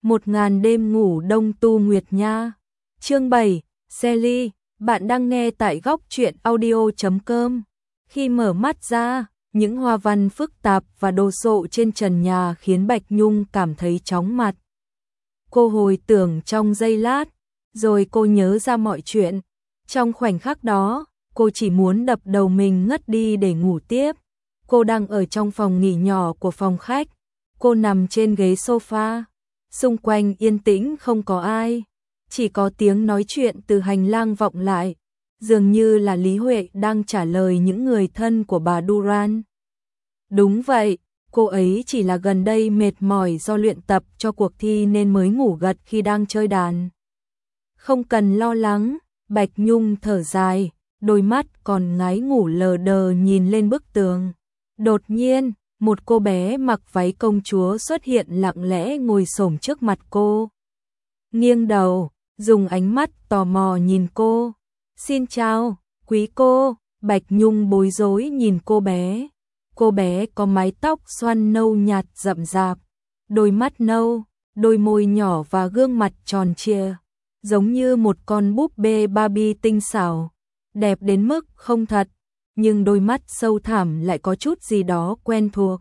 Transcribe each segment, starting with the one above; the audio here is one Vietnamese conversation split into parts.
1000 đêm ngủ đông tu nguyệt nha. Chương 7, Sally, bạn đang nghe tại góc truyện audio.com. Khi mở mắt ra, những hoa văn phức tạp và đồ sộ trên trần nhà khiến Bạch Nhung cảm thấy chóng mặt. Cô hồi tưởng trong giây lát, rồi cô nhớ ra mọi chuyện. Trong khoảnh khắc đó, cô chỉ muốn đập đầu mình ngất đi để ngủ tiếp. Cô đang ở trong phòng nghỉ nhỏ của phòng khách. Cô nằm trên ghế sofa. Xung quanh yên tĩnh không có ai. Chỉ có tiếng nói chuyện từ hành lang vọng lại. Dường như là Lý Huệ đang trả lời những người thân của bà Duran. Đúng vậy, cô ấy chỉ là gần đây mệt mỏi do luyện tập cho cuộc thi nên mới ngủ gật khi đang chơi đàn. Không cần lo lắng, Bạch Nhung thở dài, đôi mắt còn ngái ngủ lờ đờ nhìn lên bức tường. Đột nhiên, một cô bé mặc váy công chúa xuất hiện lặng lẽ ngồi xổm trước mặt cô. Nghiêng đầu, dùng ánh mắt tò mò nhìn cô. Xin chào, quý cô, Bạch Nhung bối rối nhìn cô bé. Cô bé có mái tóc xoăn nâu nhạt rậm rạp, đôi mắt nâu, đôi môi nhỏ và gương mặt tròn trịa, giống như một con búp bê Barbie tinh xảo, đẹp đến mức không thật, nhưng đôi mắt sâu thẳm lại có chút gì đó quen thuộc.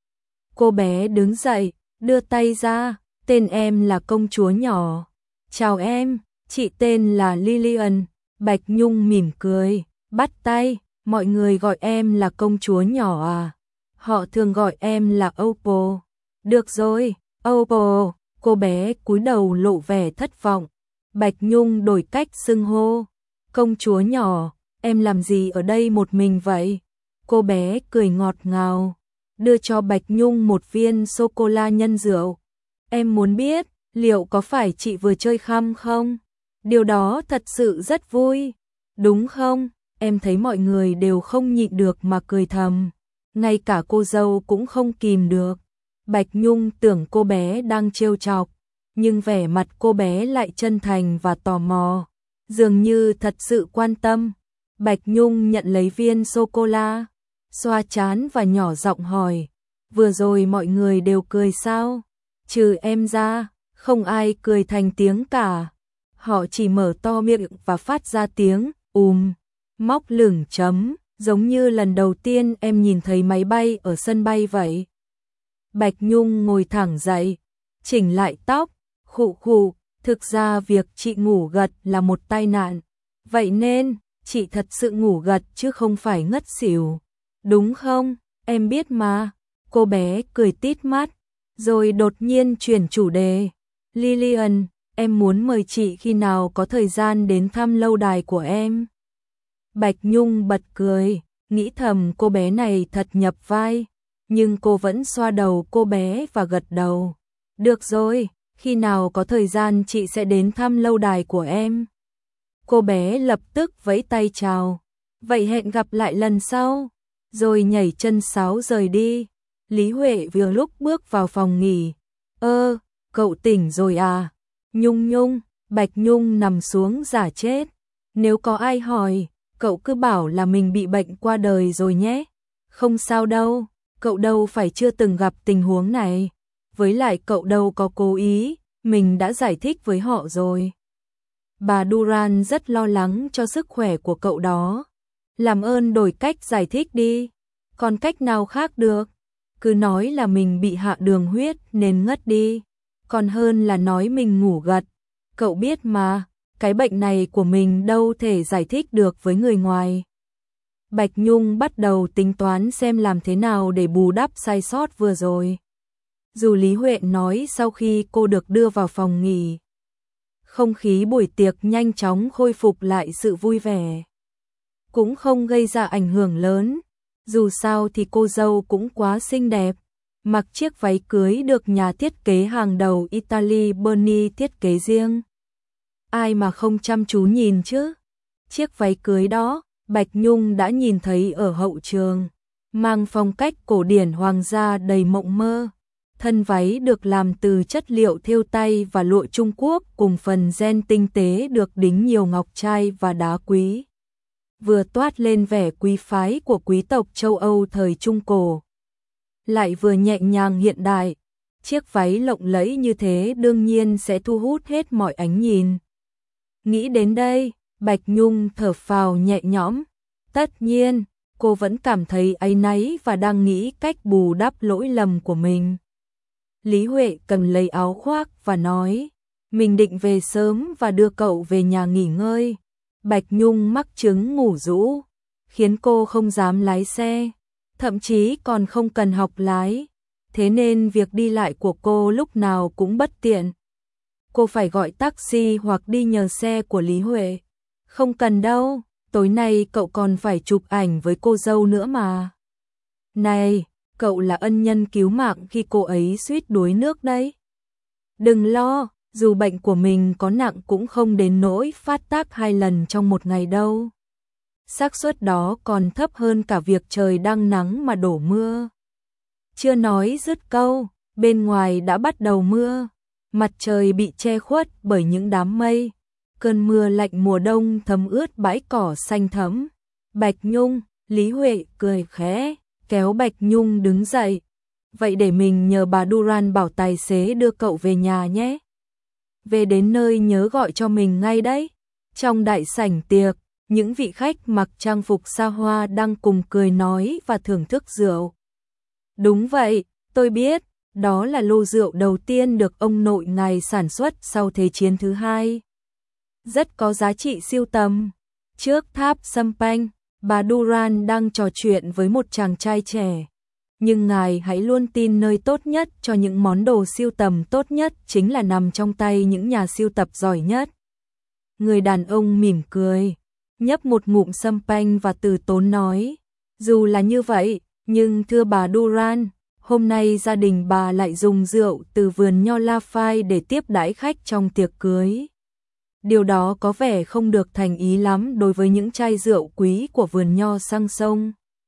Cô bé đứng dậy, đưa tay ra, tên em là công chúa nhỏ. Chào em, chị tên là Lillian. Bạch Nhung mỉm cười, bắt tay, mọi người gọi em là công chúa nhỏ à? Họ thường gọi em là Opal. Được rồi, Opal, cô bé cúi đầu lộ vẻ thất vọng. Bạch Nhung đổi cách xưng hô. Công chúa nhỏ, em làm gì ở đây một mình vậy? Cô bé cười ngọt ngào, đưa cho Bạch Nhung một viên sô-cô-la nhân rượu. Em muốn biết, liệu có phải chị vừa chơi khăm không? Điều đó thật sự rất vui, đúng không? Em thấy mọi người đều không nhịn được mà cười thầm, ngay cả cô dâu cũng không kìm được. Bạch Nhung tưởng cô bé đang trêu chọc, nhưng vẻ mặt cô bé lại chân thành và tò mò, dường như thật sự quan tâm. Bạch Nhung nhận lấy viên sô-cô-la, xoa trán và nhỏ giọng hỏi, vừa rồi mọi người đều cười sao? Trừ em ra, không ai cười thành tiếng cả. Họ chỉ mở to miệng và phát ra tiếng móc lửng chấm, giống như lần đầu tiên em nhìn thấy máy bay ở sân bay vậy. Bạch Nhung ngồi thẳng dậy, chỉnh lại tóc, khụ khụ, thực ra việc chị ngủ gật là một tai nạn. Vậy nên, chị thật sự ngủ gật chứ không phải ngất xỉu. Đúng không? Em biết mà. Cô bé cười tít mắt, rồi đột nhiên chuyển chủ đề. Lillian, em muốn mời chị khi nào có thời gian đến thăm lâu đài của em. Bạch Nhung bật cười, nghĩ thầm cô bé này thật nhập vai, nhưng cô vẫn xoa đầu cô bé và gật đầu. Được rồi, khi nào có thời gian chị sẽ đến thăm lâu đài của em. Cô bé lập tức vẫy tay chào, vậy hẹn gặp lại lần sau, rồi nhảy chân sáo rời đi. Lý Huệ vừa lúc bước vào phòng nghỉ. Cậu tỉnh rồi à? Nhung Nhung, Bạch Nhung nằm xuống giả chết. Nếu có ai hỏi, cậu cứ bảo là mình bị bệnh qua đời rồi nhé. Không sao đâu, cậu đâu phải chưa từng gặp tình huống này. Với lại cậu đâu có cố ý, mình đã giải thích với họ rồi. Bà Duran rất lo lắng cho sức khỏe của cậu đó. Làm ơn đổi cách giải thích đi. Còn cách nào khác được? Cứ nói là mình bị hạ đường huyết nên ngất đi. Còn hơn là nói mình ngủ gật. Cậu biết mà, cái bệnh này của mình đâu thể giải thích được với người ngoài. Bạch Nhung bắt đầu tính toán xem làm thế nào để bù đắp sai sót vừa rồi. Dù Lý Huệ nói sau khi cô được đưa vào phòng nghỉ, không khí buổi tiệc nhanh chóng khôi phục lại sự vui vẻ, cũng không gây ra ảnh hưởng lớn. Dù sao thì cô dâu cũng quá xinh đẹp, mặc chiếc váy cưới được nhà thiết kế hàng đầu Italy Berni thiết kế riêng. Ai mà không chăm chú nhìn chứ? Chiếc váy cưới đó, Bạch Nhung đã nhìn thấy ở hậu trường, mang phong cách cổ điển hoàng gia đầy mộng mơ. Thân váy được làm từ chất liệu thêu tay và lụa Trung Quốc cùng phần ren tinh tế được đính nhiều ngọc trai và đá quý. Vừa toát lên vẻ quý phái của quý tộc châu Âu thời Trung Cổ, lại vừa nhẹ nhàng hiện đại. chiếc váy lộng lẫy như thế đương nhiên sẽ thu hút hết mọi ánh nhìn. Nghĩ đến đây, Bạch Nhung thở phào nhẹ nhõm. Tất nhiên, cô vẫn cảm thấy áy náy và đang nghĩ cách bù đắp lỗi lầm của mình. Lý Huệ cầm lấy áo khoác và nói, mình định về sớm và đưa cậu về nhà nghỉ ngơi. Bạch Nhung mắc chứng ngủ rũ, khiến cô không dám lái xe, thậm chí còn không cần học lái, thế nên việc đi lại của cô lúc nào cũng bất tiện. Cô phải gọi taxi hoặc đi nhờ xe của Lý Huệ. Không cần đâu, tối nay cậu còn phải chụp ảnh với cô dâu nữa mà. Này, cậu là ân nhân cứu mạng khi cô ấy suýt đuối nước đấy. Đừng lo, dù bệnh của mình có nặng cũng không đến nỗi phát tác 2 lần trong một ngày đâu. Xác suất đó còn thấp hơn cả việc trời đang nắng mà đổ mưa. Chưa nói dứt câu, bên ngoài đã bắt đầu mưa. Mặt trời bị che khuất bởi những đám mây. Cơn mưa lạnh mùa đông thấm ướt bãi cỏ xanh thẫm. Bạch Nhung, Lý Huệ cười khẽ, kéo Bạch Nhung đứng dậy. Vậy để mình nhờ bà Duran bảo tài xế đưa cậu về nhà nhé. Về đến nơi nhớ gọi cho mình ngay đấy. Trong đại sảnh tiệc, những vị khách mặc trang phục xa hoa đang cùng cười nói và thưởng thức rượu. Đúng vậy, tôi biết, đó là lô rượu đầu tiên được ông nội ngài sản xuất sau Thế chiến thứ hai. Rất có giá trị sưu tầm. Trước tháp champagne, bà Duran đang trò chuyện với một chàng trai trẻ. Nhưng ngài hãy luôn tin nơi tốt nhất cho những món đồ sưu tầm tốt nhất chính là nằm trong tay những nhà sưu tập giỏi nhất. Người đàn ông mỉm cười, nhấp một ngụm champagne và từ tốn nói, dù là như vậy, nhưng thưa bà Duran, hôm nay gia đình bà lại dùng rượu từ vườn nho Lafay để tiếp đãi khách trong tiệc cưới. Điều đó có vẻ không được thành ý lắm đối với những chai rượu quý của vườn nho sang sông.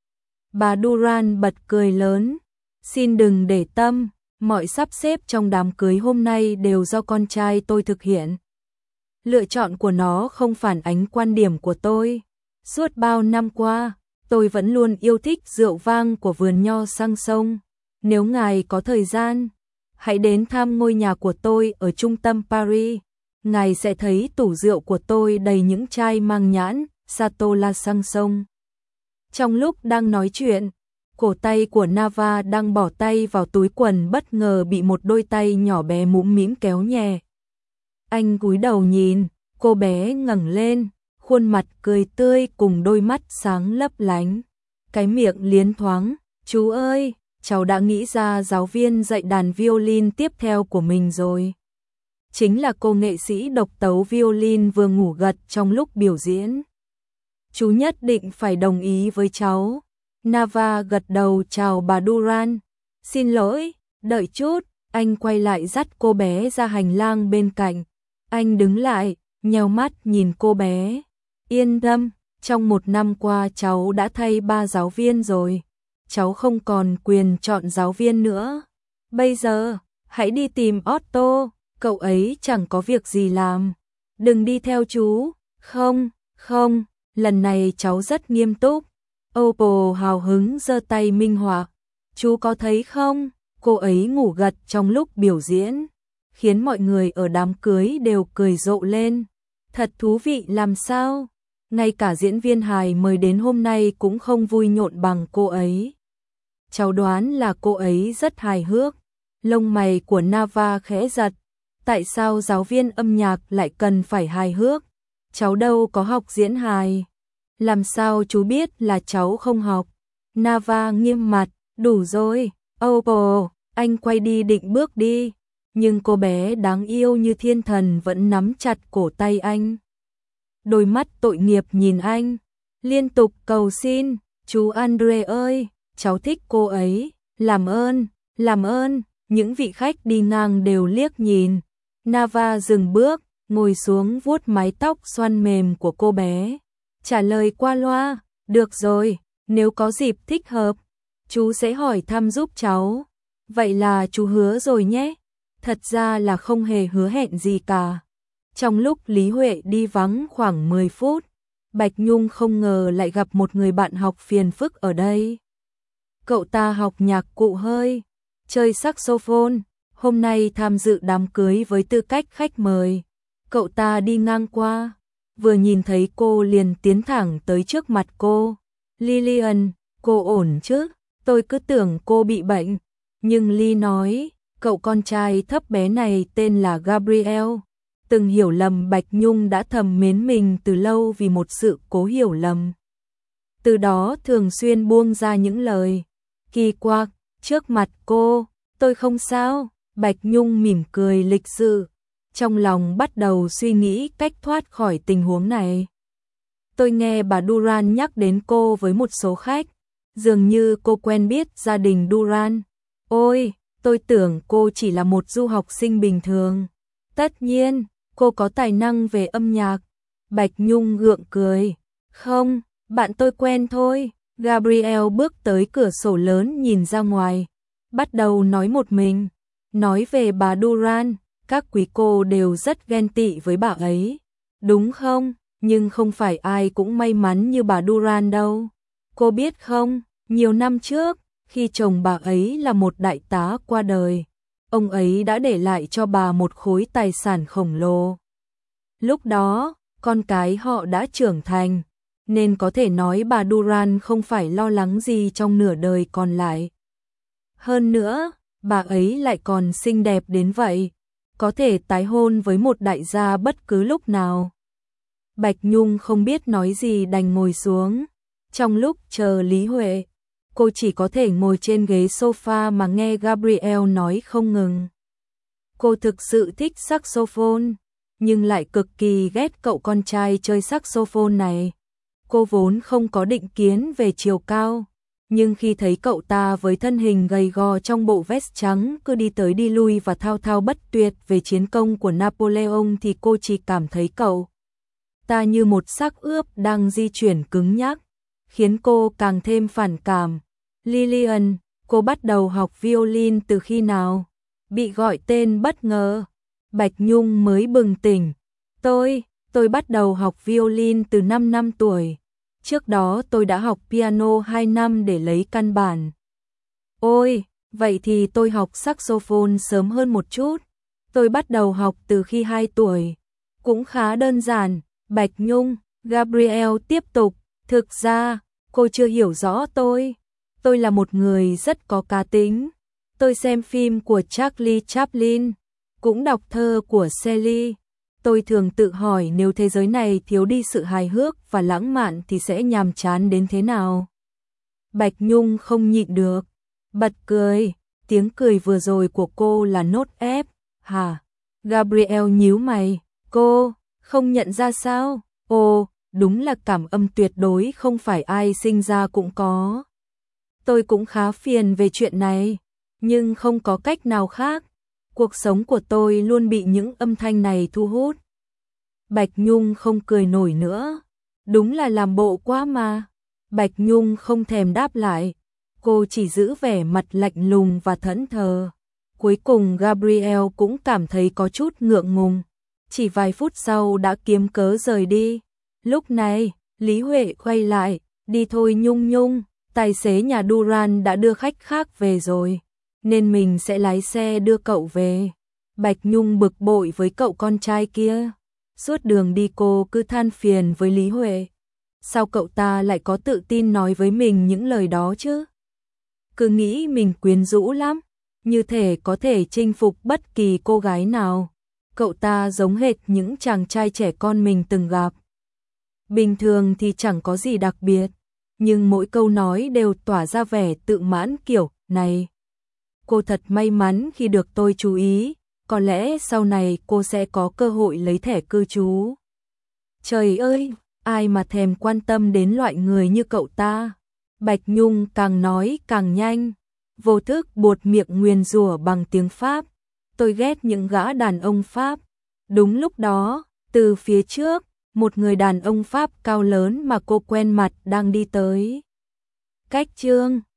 Bà Duran bật cười lớn, xin đừng để tâm, mọi sắp xếp trong đám cưới hôm nay đều do con trai tôi thực hiện. Lựa chọn của nó không phản ánh quan điểm của tôi. Suốt bao năm qua, tôi vẫn luôn yêu thích rượu vang của vườn nho sang sông. Nếu ngài có thời gian, hãy đến thăm ngôi nhà của tôi ở trung tâm Paris. Ngài sẽ thấy tủ rượu của tôi đầy những chai mang nhãn Chateau La sang sông. Trong lúc đang nói chuyện, cổ tay của Nava đang bỏ tay vào túi quần bất ngờ bị một đôi tay nhỏ bé mũm mĩm kéo nhẹ. Anh cúi đầu nhìn, cô bé ngẩng lên, khuôn mặt cười tươi cùng đôi mắt sáng lấp lánh. Cái miệng liến thoáng, chú ơi, cháu đã nghĩ ra giáo viên dạy đàn violin tiếp theo của mình rồi. Chính là cô nghệ sĩ độc tấu violin vừa ngủ gật trong lúc biểu diễn. Chú nhất định phải đồng ý với cháu. Nava gật đầu chào bà Duran. Xin lỗi, đợi chút, anh quay lại dắt cô bé ra hành lang bên cạnh. Anh đứng lại, nheo mắt nhìn cô bé. Yên tâm, trong 1 năm qua cháu đã thay 3 giáo viên rồi. Cháu không còn quyền chọn giáo viên nữa. Bây giờ, hãy đi tìm Otto, cậu ấy chẳng có việc gì làm. Đừng đi theo chú. Không, không, lần này cháu rất nghiêm túc. Oppo hào hứng giơ tay minh họa. Chú có thấy không, cô ấy ngủ gật trong lúc biểu diễn, khiến mọi người ở đám cưới đều cười rộ lên. Thật thú vị làm sao, ngay cả diễn viên hài mời đến hôm nay cũng không vui nhộn bằng cô ấy. Cháu đoán là cô ấy rất hài hước. Lông mày của Nava khẽ giật. Tại sao giáo viên âm nhạc lại cần phải hài hước? Cháu đâu có học diễn hài. Làm sao chú biết là cháu không học? Nava nghiêm mặt, đủ rồi, Oppo, anh quay đi định bước đi. Nhưng cô bé đáng yêu như thiên thần vẫn nắm chặt cổ tay anh. Đôi mắt tội nghiệp nhìn anh, liên tục cầu xin, chú Andre ơi, cháu thích cô ấy, làm ơn, làm ơn. Những vị khách đi ngang đều liếc nhìn. Nava dừng bước, ngồi xuống vuốt mái tóc xoăn mềm của cô bé. Trả lời qua loa, được rồi, nếu có dịp thích hợp, chú sẽ hỏi thăm giúp cháu. Vậy là chú hứa rồi nhé. Thật ra là không hề hứa hẹn gì cả. Trong lúc Lý Huệ đi vắng khoảng 10 phút, Bạch Nhung không ngờ lại gặp một người bạn học phiền phức ở đây. Cậu ta học nhạc cụ hơi, chơi saxophone, hôm nay tham dự đám cưới với tư cách khách mời. Cậu ta đi ngang qua, vừa nhìn thấy cô liền tiến thẳng tới trước mặt cô. Lillian, cô ổn chứ? Tôi cứ tưởng cô bị bệnh. Nhưng Ly nói, cậu con trai thấp bé này tên là Gabriel. Từng hiểu lầm Bạch Nhung đã thầm mến mình từ lâu vì một sự cố hiểu lầm. Từ đó thường xuyên buông ra những lời kỳ quặc trước mặt cô. Tôi không sao. Bạch Nhung mỉm cười lịch sự, trong lòng bắt đầu suy nghĩ cách thoát khỏi tình huống này. Tôi nghe bà Duran nhắc đến cô với một số khách, dường như cô quen biết gia đình Duran. Ôi, tôi tưởng cô chỉ là một du học sinh bình thường. Tất nhiên, cô có tài năng về âm nhạc. Bạch Nhung gượng cười. Không, bạn tôi quen thôi. Gabriel bước tới cửa sổ lớn nhìn ra ngoài, bắt đầu nói một mình. Nói về bà Duran, các quý cô đều rất ghen tị với bà ấy. Đúng không? Nhưng không phải ai cũng may mắn như bà Duran đâu. Cô biết không, nhiều năm trước, khi chồng bà ấy là một đại tá qua đời, ông ấy đã để lại cho bà một khối tài sản khổng lồ. Lúc đó, con cái họ đã trưởng thành, nên có thể nói bà Duran không phải lo lắng gì trong nửa đời còn lại. Hơn nữa, bà ấy lại còn xinh đẹp đến vậy, có thể tái hôn với một đại gia bất cứ lúc nào. Bạch Nhung không biết nói gì đành ngồi xuống. Trong lúc chờ Lý Huệ, cô chỉ có thể ngồi trên ghế sofa mà nghe Gabriel nói không ngừng. Cô thực sự thích saxophone, nhưng lại cực kỳ ghét cậu con trai chơi saxophone này. Cô vốn không có định kiến về chiều cao, nhưng khi thấy cậu ta với thân hình gầy gò trong bộ vest trắng cứ đi tới đi lui và thao thao bất tuyệt về chiến công của Napoleon thì cô chỉ cảm thấy cậu ta như một xác ướp đang di chuyển cứng nhắc, khiến cô càng thêm phản cảm. Lillian, cô bắt đầu học violin từ khi nào? Bị gọi tên bất ngờ, Bạch Nhung mới bừng tỉnh. Tôi bắt đầu học violin từ 5 năm tuổi. Trước đó tôi đã học piano 2 năm để lấy căn bản. Ôi, vậy thì tôi học saxophone sớm hơn một chút. Tôi bắt đầu học từ khi 2 tuổi. Cũng khá đơn giản. Bạch Nhung, Gabriel tiếp tục. Thực ra, cô chưa hiểu rõ tôi. Tôi là một người rất có cá tính. Tôi xem phim của Charlie Chaplin, cũng đọc thơ của Shelley. Tôi thường tự hỏi nếu thế giới này thiếu đi sự hài hước và lãng mạn thì sẽ nhàm chán đến thế nào. Bạch Nhung không nhịn được, bật cười. Tiếng cười vừa rồi của cô là nốt ép. Hả? Gabriel nhíu mày. Cô không nhận ra sao? Ồ, đúng là cảm âm tuyệt đối không phải ai sinh ra cũng có. Tôi cũng khá phiền về chuyện này, nhưng không có cách nào khác. Cuộc sống của tôi luôn bị những âm thanh này thu hút. Bạch Nhung không cười nổi nữa. Đúng là làm bộ quá mà. Bạch Nhung không thèm đáp lại. Cô chỉ giữ vẻ mặt lạnh lùng và thẫn thờ. Cuối cùng Gabriel cũng cảm thấy có chút ngượng ngùng. Chỉ vài phút sau đã kiếm cớ rời đi. Lúc này, Lý Huệ quay lại. Đi thôi Nhung Nhung, tài xế nhà Duran đã đưa khách khác về rồi, nên mình sẽ lái xe đưa cậu về. Bạch Nhung bực bội với cậu con trai kia. Suốt đường đi cô cứ than phiền với Lý Huệ. Sao cậu ta lại có tự tin nói với mình những lời đó chứ? Cứ nghĩ mình quyến rũ lắm, như thể có thể chinh phục bất kỳ cô gái nào. Cậu ta giống hệt những chàng trai trẻ con mình từng gặp. Bình thường thì chẳng có gì đặc biệt, nhưng mỗi câu nói đều tỏa ra vẻ tự mãn kiểu này. Cô thật may mắn khi được tôi chú ý, có lẽ sau này cô sẽ có cơ hội lấy thẻ cư trú. Trời ơi, ai mà thèm quan tâm đến loại người như cậu ta. Bạch Nhung càng nói càng nhanh, vô thức buột miệng nguyền rủa bằng tiếng Pháp. Tôi ghét những gã đàn ông Pháp. Đúng lúc đó, từ phía trước, một người đàn ông Pháp cao lớn mà cô quen mặt đang đi tới. Cách Trương